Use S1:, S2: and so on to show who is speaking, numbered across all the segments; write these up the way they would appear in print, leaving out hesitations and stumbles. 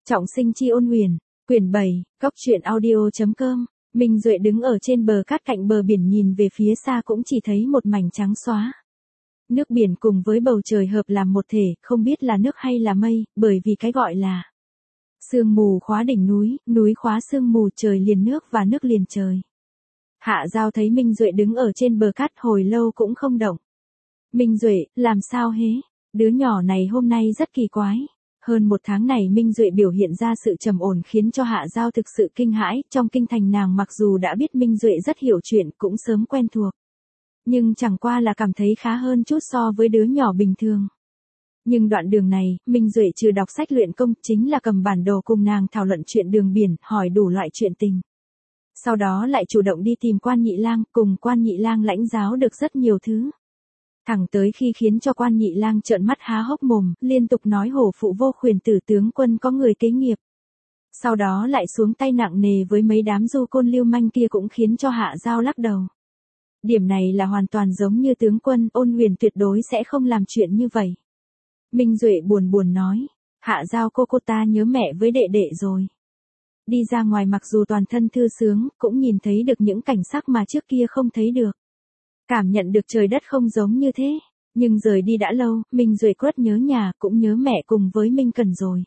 S1: Trọng sinh chi ôn huyền, quyển 7, góc truyện audio.com. Minh Duệ đứng ở trên bờ cát cạnh bờ biển nhìn về phía xa cũng chỉ thấy một mảnh trắng xóa. Nước biển cùng với bầu trời hợp làm một thể, không biết là nước hay là mây, bởi vì cái gọi là sương mù khóa đỉnh núi, núi khóa sương mù, trời liền nước và nước liền trời. Hạ Giao thấy Minh Duệ đứng ở trên bờ cát hồi lâu cũng không động. Minh Duệ, làm sao hế? Đứa nhỏ này hôm nay rất kỳ quái. Hơn một tháng này Minh Duệ biểu hiện ra sự trầm ổn khiến cho Hạ Giao thực sự kinh hãi, trong kinh thành nàng mặc dù đã biết Minh Duệ rất hiểu chuyện cũng sớm quen thuộc. Nhưng chẳng qua là cảm thấy khá hơn chút so với đứa nhỏ bình thường. Nhưng đoạn đường này, Minh Duệ trừ đọc sách luyện công chính là cầm bản đồ cùng nàng thảo luận chuyện đường biển, hỏi đủ loại chuyện tình. Sau đó lại chủ động đi tìm Quan Nhị Lang, cùng Quan Nhị Lang lãnh giáo được rất nhiều thứ. Thẳng tới khi khiến cho Quan Nhị Lang trợn mắt há hốc mồm, liên tục nói hổ phụ vô khuyển tử tướng quân có người kế nghiệp. Sau đó lại xuống tay nặng nề với mấy đám du côn lưu manh kia cũng khiến cho Hạ Giao lắc đầu. Điểm này là hoàn toàn giống như tướng quân, Ôn Huyền tuyệt đối sẽ không làm chuyện như vậy. Minh Duệ buồn buồn nói, Hạ Giao cô ta nhớ mẹ với đệ đệ rồi. Đi ra ngoài mặc dù toàn thân thư sướng, cũng nhìn thấy được những cảnh sắc mà trước kia không thấy được. Cảm nhận được trời đất không giống như thế, nhưng rời đi đã lâu, Minh Duệ quất nhớ nhà, cũng nhớ mẹ cùng với Minh Cần rồi.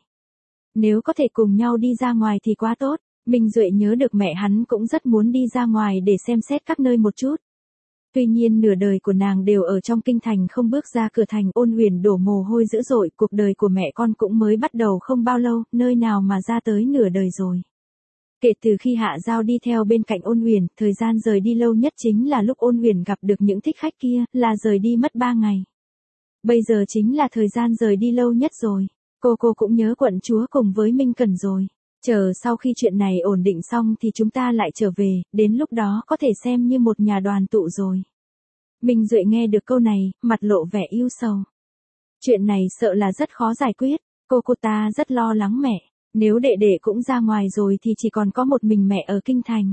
S1: Nếu có thể cùng nhau đi ra ngoài thì quá tốt, Minh Duệ nhớ được mẹ hắn cũng rất muốn đi ra ngoài để xem xét các nơi một chút. Tuy nhiên nửa đời của nàng đều ở trong kinh thành không bước ra cửa thành, Ôn Huyền đổ mồ hôi dữ dội, cuộc đời của mẹ con cũng mới bắt đầu không bao lâu, nơi nào mà ra tới nửa đời rồi. Kể từ khi Hạ Giao đi theo bên cạnh Ôn Huyền, thời gian rời đi lâu nhất chính là lúc Ôn Huyền gặp được những thích khách kia, là rời đi mất 3 ngày. Bây giờ chính là thời gian rời đi lâu nhất rồi. Cô cũng nhớ quận chúa cùng với Minh Cần rồi. Chờ sau khi chuyện này ổn định xong thì chúng ta lại trở về, đến lúc đó có thể xem như một nhà đoàn tụ rồi. Minh Duệ nghe được câu này, mặt lộ vẻ ưu sầu. Chuyện này sợ là rất khó giải quyết, cô ta rất lo lắng mẹ. Nếu đệ đệ cũng ra ngoài rồi thì chỉ còn có một mình mẹ ở kinh thành.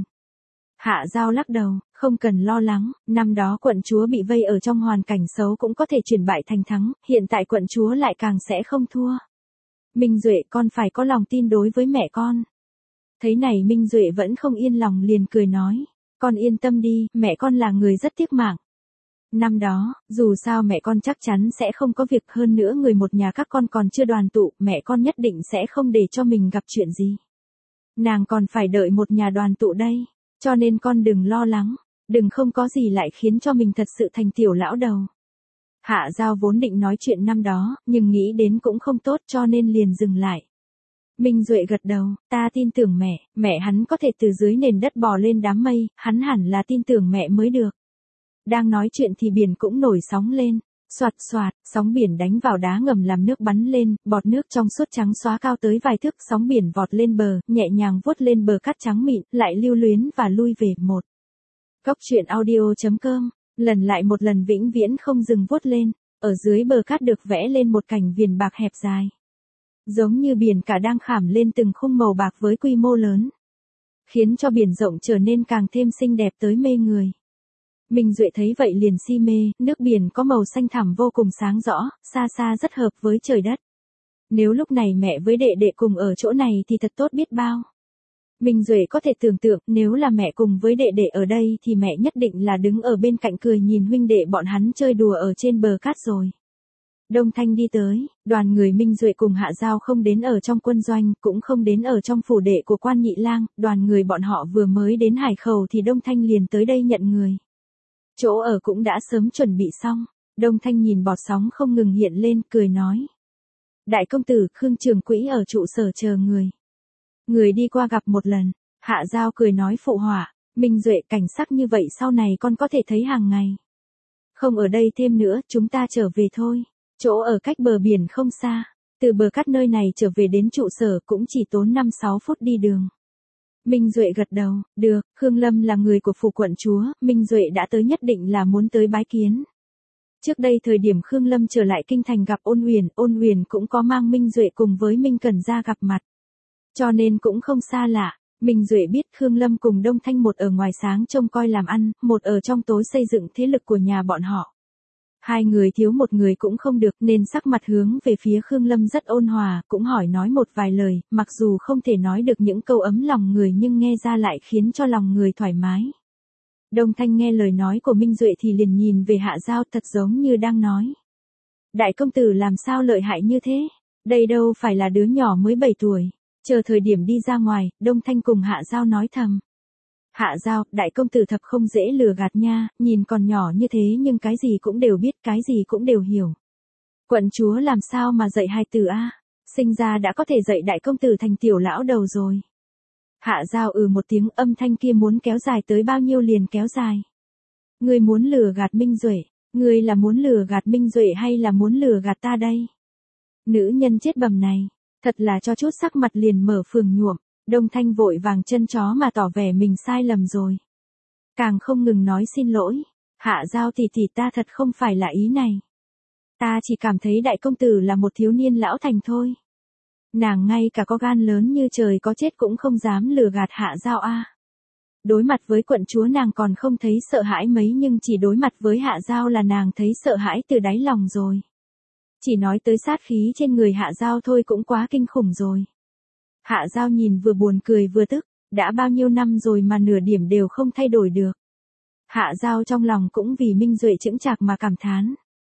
S1: Hạ Giao lắc đầu, không cần lo lắng, năm đó quận chúa bị vây ở trong hoàn cảnh xấu cũng có thể chuyển bại thành thắng, hiện tại quận chúa lại càng sẽ không thua. Minh Duệ, con phải có lòng tin đối với mẹ con. Thấy này Minh Duệ vẫn không yên lòng liền cười nói, con yên tâm đi, mẹ con là người rất tiếc mạng. Năm đó, dù sao mẹ con chắc chắn sẽ không có việc, hơn nữa người một nhà các con còn chưa đoàn tụ, mẹ con nhất định sẽ không để cho mình gặp chuyện gì. Nàng còn phải đợi một nhà đoàn tụ đây, cho nên con đừng lo lắng, đừng không có gì lại khiến cho mình thật sự thành tiểu lão đầu. Hạ Giao vốn định nói chuyện năm đó, nhưng nghĩ đến cũng không tốt cho nên liền dừng lại. Minh Duệ gật đầu, ta tin tưởng mẹ hắn có thể từ dưới nền đất bò lên đám mây, hắn hẳn là tin tưởng mẹ mới được. Đang nói chuyện thì biển cũng nổi sóng lên, xoạt xoạt, sóng biển đánh vào đá ngầm làm nước bắn lên, bọt nước trong suốt trắng xóa cao tới vài thước, sóng biển vọt lên bờ, nhẹ nhàng vuốt lên bờ cát trắng mịn, lại lưu luyến và lui về một. Góc truyện audio.com, lần lại một lần vĩnh viễn không dừng vuốt lên, ở dưới bờ cát được vẽ lên một cảnh viền bạc hẹp dài. Giống như biển cả đang khảm lên từng khung màu bạc với quy mô lớn, khiến cho biển rộng trở nên càng thêm xinh đẹp tới mê người. Minh Duệ thấy vậy liền si mê, nước biển có màu xanh thẳm vô cùng sáng rõ, xa xa rất hợp với trời đất. Nếu lúc này mẹ với đệ đệ cùng ở chỗ này thì thật tốt biết bao. Minh Duệ có thể tưởng tượng, nếu là mẹ cùng với đệ đệ ở đây thì mẹ nhất định là đứng ở bên cạnh cười nhìn huynh đệ bọn hắn chơi đùa ở trên bờ cát rồi. Đông Thanh đi tới, đoàn người Minh Duệ cùng Hạ Giao không đến ở trong quân doanh, cũng không đến ở trong phủ đệ của Quan Nhị Lang, đoàn người bọn họ vừa mới đến Hải Khẩu thì Đông Thanh liền tới đây nhận người. Chỗ ở cũng đã sớm chuẩn bị xong, Đông Thanh nhìn bọt sóng không ngừng hiện lên, cười nói. Đại công tử, Khương Trường Quỹ ở trụ sở chờ người. Người đi qua gặp một lần, Hạ Giao cười nói phụ họa, Minh Duệ, cảnh sắc như vậy sau này con có thể thấy hàng ngày. Không ở đây thêm nữa, chúng ta trở về thôi, chỗ ở cách bờ biển không xa, từ bờ cát nơi này trở về đến trụ sở cũng chỉ tốn 5-6 phút đi đường. Minh Duệ gật đầu, được, Khương Lâm là người của phủ quận chúa, Minh Duệ đã tới nhất định là muốn tới bái kiến. Trước đây thời điểm Khương Lâm trở lại kinh thành gặp Ôn Huyền cũng có mang Minh Duệ cùng với Minh Cần ra gặp mặt. Cho nên cũng không xa lạ, Minh Duệ biết Khương Lâm cùng Đông Thanh một ở ngoài sáng trông coi làm ăn, một ở trong tối xây dựng thế lực của nhà bọn họ. Hai người thiếu một người cũng không được nên sắc mặt hướng về phía Khương Lâm rất ôn hòa, cũng hỏi nói một vài lời, mặc dù không thể nói được những câu ấm lòng người nhưng nghe ra lại khiến cho lòng người thoải mái. Đông Thanh nghe lời nói của Minh Duệ thì liền nhìn về Hạ Giao thật giống như đang nói. Đại công tử làm sao lợi hại như thế? Đây đâu phải là đứa nhỏ mới 7 tuổi. Chờ thời điểm đi ra ngoài, Đông Thanh cùng Hạ Giao nói thầm. Hạ Giao, đại công tử thật không dễ lừa gạt nha, nhìn còn nhỏ như thế nhưng cái gì cũng đều biết, cái gì cũng đều hiểu. Quận chúa làm sao mà dạy hai từ a? Sinh ra đã có thể dạy đại công tử thành tiểu lão đầu rồi. Hạ Giao một tiếng, âm thanh kia muốn kéo dài tới bao nhiêu liền kéo dài. Ngươi muốn lừa gạt Minh Duệ, ngươi là muốn lừa gạt Minh Duệ hay là muốn lừa gạt ta đây? Nữ nhân chết bầm này, thật là cho chút sắc mặt liền mở phường nhuộm. Đông Thanh vội vàng chân chó mà tỏ vẻ mình sai lầm rồi. Càng không ngừng nói xin lỗi. Hạ Giao tỷ ta thật không phải là ý này. Ta chỉ cảm thấy đại công tử là một thiếu niên lão thành thôi. Nàng ngay cả có gan lớn như trời có chết cũng không dám lừa gạt Hạ Giao a. Đối mặt với quận chúa nàng còn không thấy sợ hãi mấy nhưng chỉ đối mặt với Hạ Giao là nàng thấy sợ hãi từ đáy lòng rồi. Chỉ nói tới sát khí trên người Hạ Giao thôi cũng quá kinh khủng rồi. Hạ Giao nhìn vừa buồn cười vừa tức, đã bao nhiêu năm rồi mà nửa điểm đều không thay đổi được. Hạ Giao trong lòng cũng vì Minh Duệ chững chạc mà cảm thán.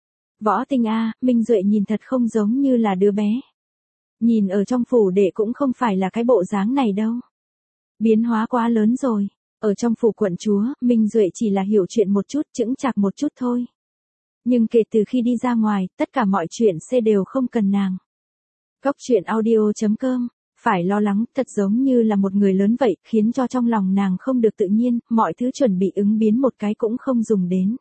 S1: Võ Tinh a, Minh Duệ nhìn thật không giống như là đứa bé. Nhìn ở trong phủ đệ cũng không phải là cái bộ dáng này đâu. Biến hóa quá lớn rồi, ở trong phủ quận chúa, Minh Duệ chỉ là hiểu chuyện một chút, chững chạc một chút thôi. Nhưng kể từ khi đi ra ngoài, tất cả mọi chuyện đều không cần nàng. Góc truyện audio.com phải lo lắng, thật giống như là một người lớn vậy, khiến cho trong lòng nàng không được tự nhiên, mọi thứ chuẩn bị ứng biến một cái cũng không dùng đến.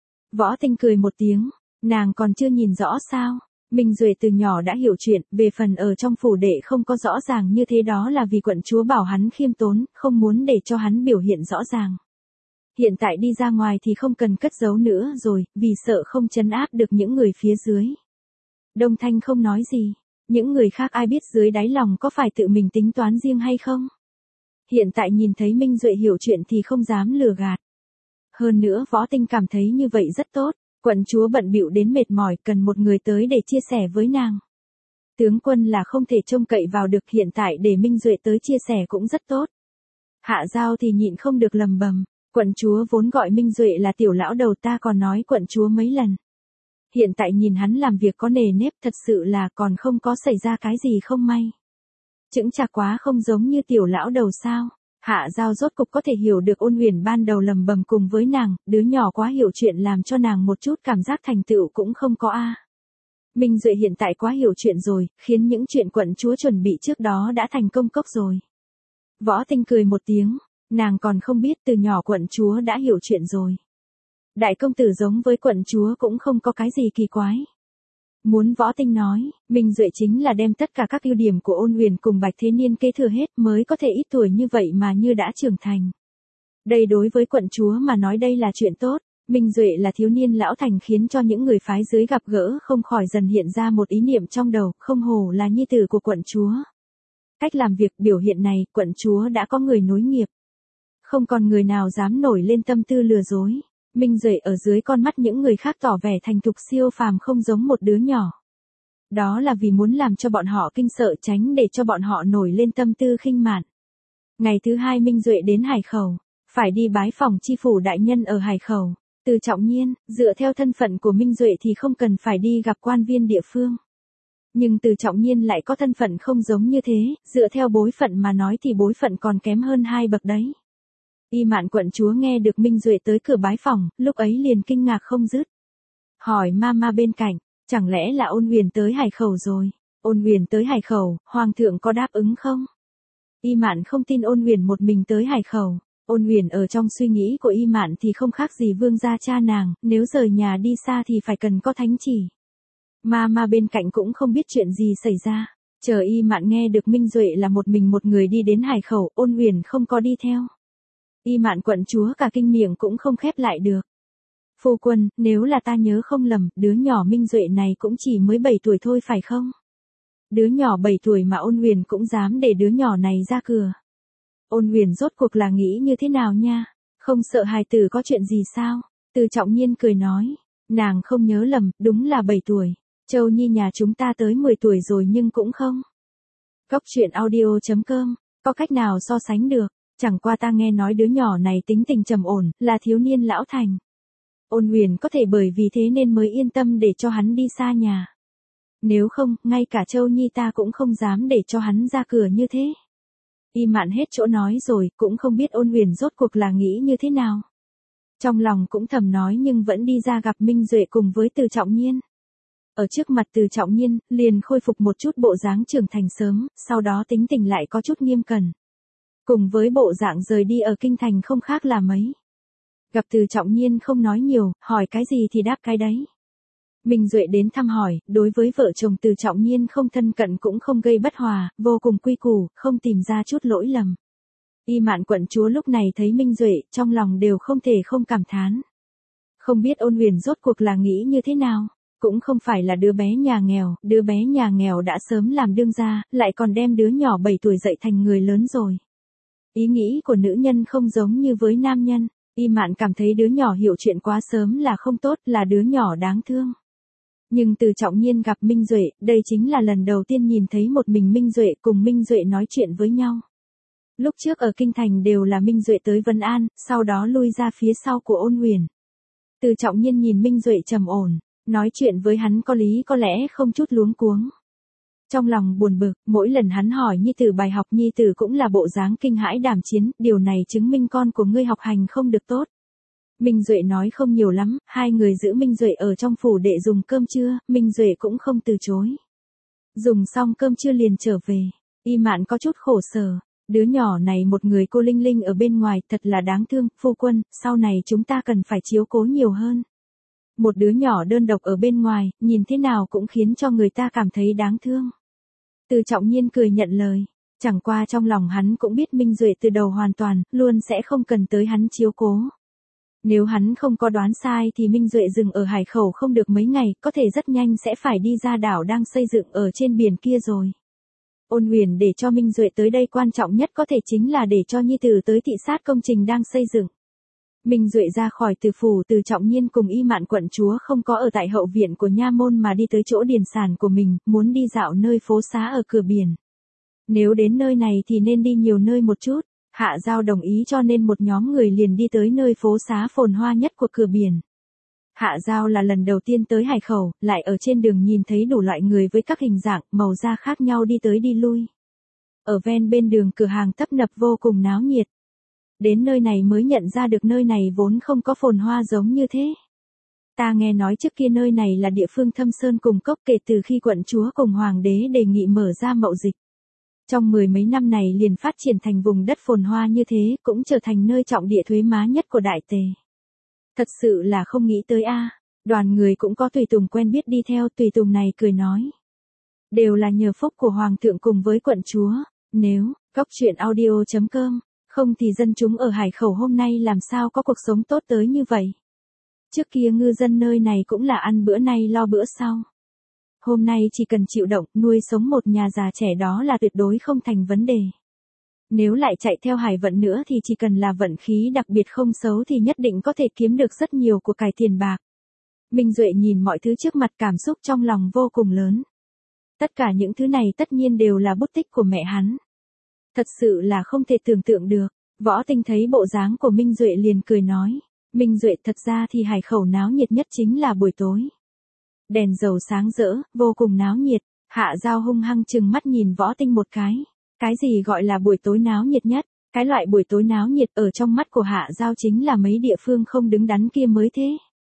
S1: Võ Tinh cười một tiếng, nàng còn chưa nhìn rõ sao? Minh Duệ từ nhỏ đã hiểu chuyện, về phần ở trong phủ đệ không có rõ ràng như thế đó là vì quận chúa bảo hắn khiêm tốn, không muốn để cho hắn biểu hiện rõ ràng. Hiện tại đi ra ngoài thì không cần cất giấu nữa rồi, vì sợ không trấn áp được những người phía dưới. Đông Thanh không nói gì. Những người khác ai biết dưới đáy lòng có phải tự mình tính toán riêng hay không? Hiện tại nhìn thấy Minh Duệ hiểu chuyện thì không dám lừa gạt. Hơn nữa Võ Tinh cảm thấy như vậy rất tốt, quận chúa bận bịu đến mệt mỏi cần một người tới để chia sẻ với nàng. Tướng quân là không thể trông cậy vào được, hiện tại để Minh Duệ tới chia sẻ cũng rất tốt. Hạ Giao thì nhịn không được lầm bầm, quận chúa vốn gọi Minh Duệ là tiểu lão đầu, ta còn nói quận chúa mấy lần. Hiện tại nhìn hắn làm việc có nề nếp, thật sự là còn không có xảy ra cái gì không may. Chững chạc quá không giống như tiểu lão đầu sao. Hạ Giao rốt cục có thể hiểu được Ôn Huyền ban đầu lầm bầm cùng với nàng, đứa nhỏ quá hiểu chuyện làm cho nàng một chút cảm giác thành tựu cũng không có a. Minh Duệ hiện tại quá hiểu chuyện rồi, khiến những chuyện quận chúa chuẩn bị trước đó đã thành công cốc rồi. Võ Tinh cười một tiếng, nàng còn không biết từ nhỏ quận chúa đã hiểu chuyện rồi. Đại công tử giống với quận chúa cũng không có cái gì kỳ quái. Muốn Võ Tinh nói, Minh Duệ chính là đem tất cả các ưu điểm của Ôn Huyền cùng Bạch Thế Niên kế thừa hết mới có thể ít tuổi như vậy mà như đã trưởng thành. Đây đối với quận chúa mà nói đây là chuyện tốt, Minh Duệ là thiếu niên lão thành khiến cho những người phái dưới gặp gỡ không khỏi dần hiện ra một ý niệm trong đầu, không hổ là nhi tử của quận chúa. Cách làm việc biểu hiện này, quận chúa đã có người nối nghiệp. Không còn người nào dám nổi lên tâm tư lừa dối. Minh Duệ ở dưới con mắt những người khác tỏ vẻ thành thục siêu phàm không giống một đứa nhỏ. Đó là vì muốn làm cho bọn họ kinh sợ, tránh để cho bọn họ nổi lên tâm tư khinh mạn. Ngày thứ hai Minh Duệ đến Hải Khẩu, phải đi bái phòng chi phủ đại nhân ở Hải Khẩu. Từ Trọng Nhiên, dựa theo thân phận của Minh Duệ thì không cần phải đi gặp quan viên địa phương. Nhưng Từ Trọng Nhiên lại có thân phận không giống như thế, dựa theo bối phận mà nói thì bối phận còn kém hơn 2 bậc đấy. Y Mạn quận chúa nghe được Minh Duệ tới cửa bái phòng, lúc ấy liền kinh ngạc không dứt. Hỏi mama bên cạnh, chẳng lẽ là Ôn Huyền tới Hải Khẩu rồi? Ôn Huyền tới Hải Khẩu, hoàng thượng có đáp ứng không? Y Mạn không tin Ôn Huyền một mình tới Hải Khẩu. Ôn Huyền ở trong suy nghĩ của Y Mạn thì không khác gì vương gia cha nàng, nếu rời nhà đi xa thì phải cần có thánh chỉ. Mama bên cạnh cũng không biết chuyện gì xảy ra. Chờ Y Mạn nghe được Minh Duệ là một mình một người đi đến Hải Khẩu, Ôn Huyền không có đi theo. Y Mạn quận chúa cả kinh miệng cũng không khép lại được. Phu quân, nếu là ta nhớ không lầm, đứa nhỏ Minh Duệ này cũng chỉ mới 7 tuổi thôi phải không? Đứa nhỏ 7 tuổi mà Ôn Huyền cũng dám để đứa nhỏ này ra cửa. Ôn Huyền rốt cuộc là nghĩ như thế nào nha? Không sợ hài tử có chuyện gì sao? Từ Trọng Nhiên cười nói, Nàng không nhớ lầm, đúng là 7 tuổi. Châu Nhi nhà chúng ta tới 10 tuổi rồi nhưng cũng không. Góc truyện audio.com, có cách nào so sánh được, chẳng qua ta nghe nói đứa nhỏ này tính tình trầm ổn, là thiếu niên lão thành. Ôn Huyền có thể bởi vì thế nên mới yên tâm để cho hắn đi xa nhà. Nếu không, ngay cả Châu Nhi ta cũng không dám để cho hắn ra cửa như thế. Y Mạn hết chỗ nói rồi, cũng không biết Ôn Huyền rốt cuộc là nghĩ như thế nào. Trong lòng cũng thầm nói nhưng vẫn đi ra gặp Minh Duệ cùng với Từ Trọng Nhiên. Ở trước mặt Từ Trọng Nhiên, liền khôi phục một chút bộ dáng trưởng thành sớm, sau đó tính tình lại có chút nghiêm cẩn. Cùng với bộ dạng rời đi ở kinh thành không khác là mấy. Gặp Từ Trọng Nhiên không nói nhiều, hỏi cái gì thì đáp cái đấy. Minh Duệ đến thăm hỏi, đối với vợ chồng Từ Trọng Nhiên không thân cận cũng không gây bất hòa, vô cùng quy củ, không tìm ra chút lỗi lầm. Y Mạn quận chúa lúc này thấy Minh Duệ, trong lòng đều không thể không cảm thán. Không biết Ôn Huyền rốt cuộc là nghĩ như thế nào, cũng không phải là đứa bé nhà nghèo đã sớm làm đương gia, lại còn đem đứa nhỏ 7 tuổi dạy thành người lớn rồi. Ý nghĩ của nữ nhân không giống như với nam nhân, Y Mạn cảm thấy đứa nhỏ hiểu chuyện quá sớm là không tốt, là đứa nhỏ đáng thương. Nhưng Từ Trọng Nhiên gặp Minh Duệ, đây chính là lần đầu tiên nhìn thấy một mình Minh Duệ cùng Minh Duệ nói chuyện với nhau. Lúc trước ở kinh thành đều là Minh Duệ tới Vân An, sau đó lui ra phía sau của Ôn Huyền. Từ Trọng Nhiên nhìn Minh Duệ trầm ổn, nói chuyện với hắn có lý có lẽ không chút luống cuống. Trong lòng buồn bực, mỗi lần hắn hỏi Nhi tử bài học Nhi tử cũng là bộ dáng kinh hãi đảm chiến, điều này chứng minh con của ngươi học hành không được tốt. Minh Duệ nói không nhiều lắm, hai người giữ Minh Duệ ở trong phủ để dùng cơm trưa, Minh Duệ cũng không từ chối. Dùng xong cơm trưa liền trở về, Y Mạn có chút khổ sở, đứa nhỏ này một người cô linh linh ở bên ngoài thật là đáng thương, phu quân, sau này chúng ta cần phải chiếu cố nhiều hơn. Một đứa nhỏ đơn độc ở bên ngoài, nhìn thế nào cũng khiến cho người ta cảm thấy đáng thương. Từ Trọng Nhiên cười nhận lời, chẳng qua trong lòng hắn cũng biết Minh Duệ từ đầu hoàn toàn, luôn sẽ không cần tới hắn chiếu cố. Nếu hắn không có đoán sai thì Minh Duệ dừng ở Hải Khẩu không được mấy ngày, có thể rất nhanh sẽ phải đi ra đảo đang xây dựng ở trên biển kia rồi. Ôn Huyền để cho Minh Duệ tới đây quan trọng nhất có thể chính là để cho Nhi tử tới thị sát công trình đang xây dựng. Minh Duệ ra khỏi Từ phủ, Từ Trọng Nhiên cùng Y Mạn quận chúa không có ở tại hậu viện của nha môn mà đi tới chỗ điền sản của mình, muốn đi dạo nơi phố xá ở cửa biển. Nếu đến nơi này thì nên đi nhiều nơi một chút. Hạ Giao đồng ý cho nên một nhóm người liền đi tới nơi phố xá phồn hoa nhất của cửa biển. Hạ Giao là lần đầu tiên tới Hải Khẩu, lại ở trên đường nhìn thấy đủ loại người với các hình dạng, màu da khác nhau đi tới đi lui. Ở ven bên đường cửa hàng tấp nập vô cùng náo nhiệt. Đến nơi này mới nhận ra được nơi này vốn không có phồn hoa giống như thế. Ta nghe nói trước kia nơi này là địa phương thâm sơn cùng cốc kể từ khi quận chúa cùng hoàng đế đề nghị mở ra mậu dịch. Trong 10 mấy năm này liền phát triển thành vùng đất phồn hoa như thế, cũng trở thành nơi trọng địa thuế má nhất của Đại Tề. Thật sự là không nghĩ tới a. Đoàn người cũng có tùy tùng quen biết đi theo, tùy tùng này cười nói. Đều là nhờ phúc của hoàng thượng cùng với quận chúa, nếu, góc truyện audio.com, không thì dân chúng ở Hải Khẩu hôm nay làm sao có cuộc sống tốt tới như vậy. Trước kia ngư dân nơi này cũng là ăn bữa nay lo bữa sau. Hôm nay chỉ cần chịu động, nuôi sống một nhà già trẻ đó là tuyệt đối không thành vấn đề. Nếu lại chạy theo hải vận nữa thì chỉ cần là vận khí đặc biệt không xấu thì nhất định có thể kiếm được rất nhiều của cải tiền bạc. Minh Duệ nhìn mọi thứ trước mặt cảm xúc trong lòng vô cùng lớn. Tất cả những thứ này tất nhiên đều là bút tích của mẹ hắn. Thật sự là không thể tưởng tượng được. Võ Tinh thấy bộ dáng của Minh Duệ liền cười nói. Minh Duệ thật ra thì Hải Khẩu náo nhiệt nhất chính là buổi tối. Đèn dầu sáng rỡ, vô cùng náo nhiệt. Hạ Giao hung hăng chừng mắt nhìn Võ Tinh một cái. Cái gì gọi là buổi tối náo nhiệt nhất? Cái loại buổi tối náo nhiệt ở trong mắt của Hạ Giao chính là mấy địa phương không đứng đắn kia mới thế.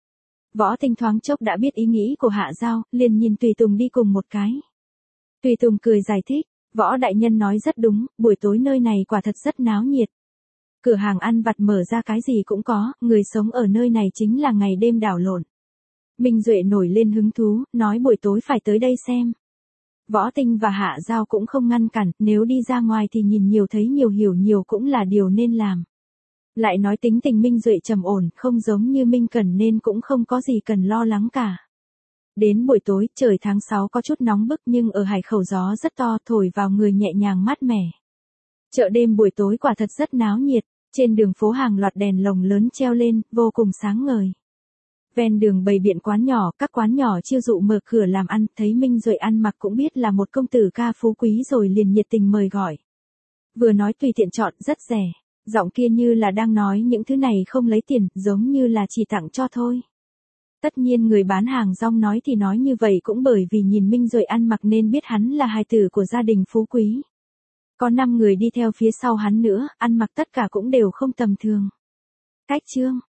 S1: Võ Tinh thoáng chốc đã biết ý nghĩ của Hạ Giao, liền nhìn Tùy Tùng đi cùng một cái. Tùy Tùng cười giải thích, Võ đại nhân nói rất đúng, buổi tối nơi này quả thật rất náo nhiệt. Cửa hàng ăn vặt mở ra cái gì cũng có, người sống ở nơi này chính là ngày đêm đảo lộn. Minh Duệ nổi lên hứng thú, nói buổi tối phải tới đây xem. Võ Tinh và Hạ Giao cũng không ngăn cản, nếu đi ra ngoài thì nhìn nhiều thấy nhiều hiểu nhiều cũng là điều nên làm. Lại nói tính tình Minh Duệ trầm ổn, không giống như Minh Cẩn nên cũng không có gì cần lo lắng cả. Đến buổi tối, trời tháng 6 có chút nóng bức nhưng ở Hải Khẩu gió rất to, thổi vào người nhẹ nhàng mát mẻ. Chợ đêm buổi tối quả thật rất náo nhiệt, trên đường phố hàng loạt đèn lồng lớn treo lên, vô cùng sáng ngời. Ven đường bày biện quán nhỏ, các quán nhỏ chiêu dụ mở cửa làm ăn, thấy Minh Duệ ăn mặc cũng biết là một công tử ca phú quý rồi liền nhiệt tình mời gọi. Vừa nói tùy tiện chọn, rất rẻ. Giọng kia như là đang nói những thứ này không lấy tiền, giống như là chỉ tặng cho thôi. Tất nhiên người bán hàng rong nói thì nói như vậy cũng bởi vì nhìn Minh Duệ ăn mặc nên biết hắn là hài tử của gia đình phú quý. Có 5 người đi theo phía sau hắn nữa, ăn mặc tất cả cũng đều không tầm thường. Cách chương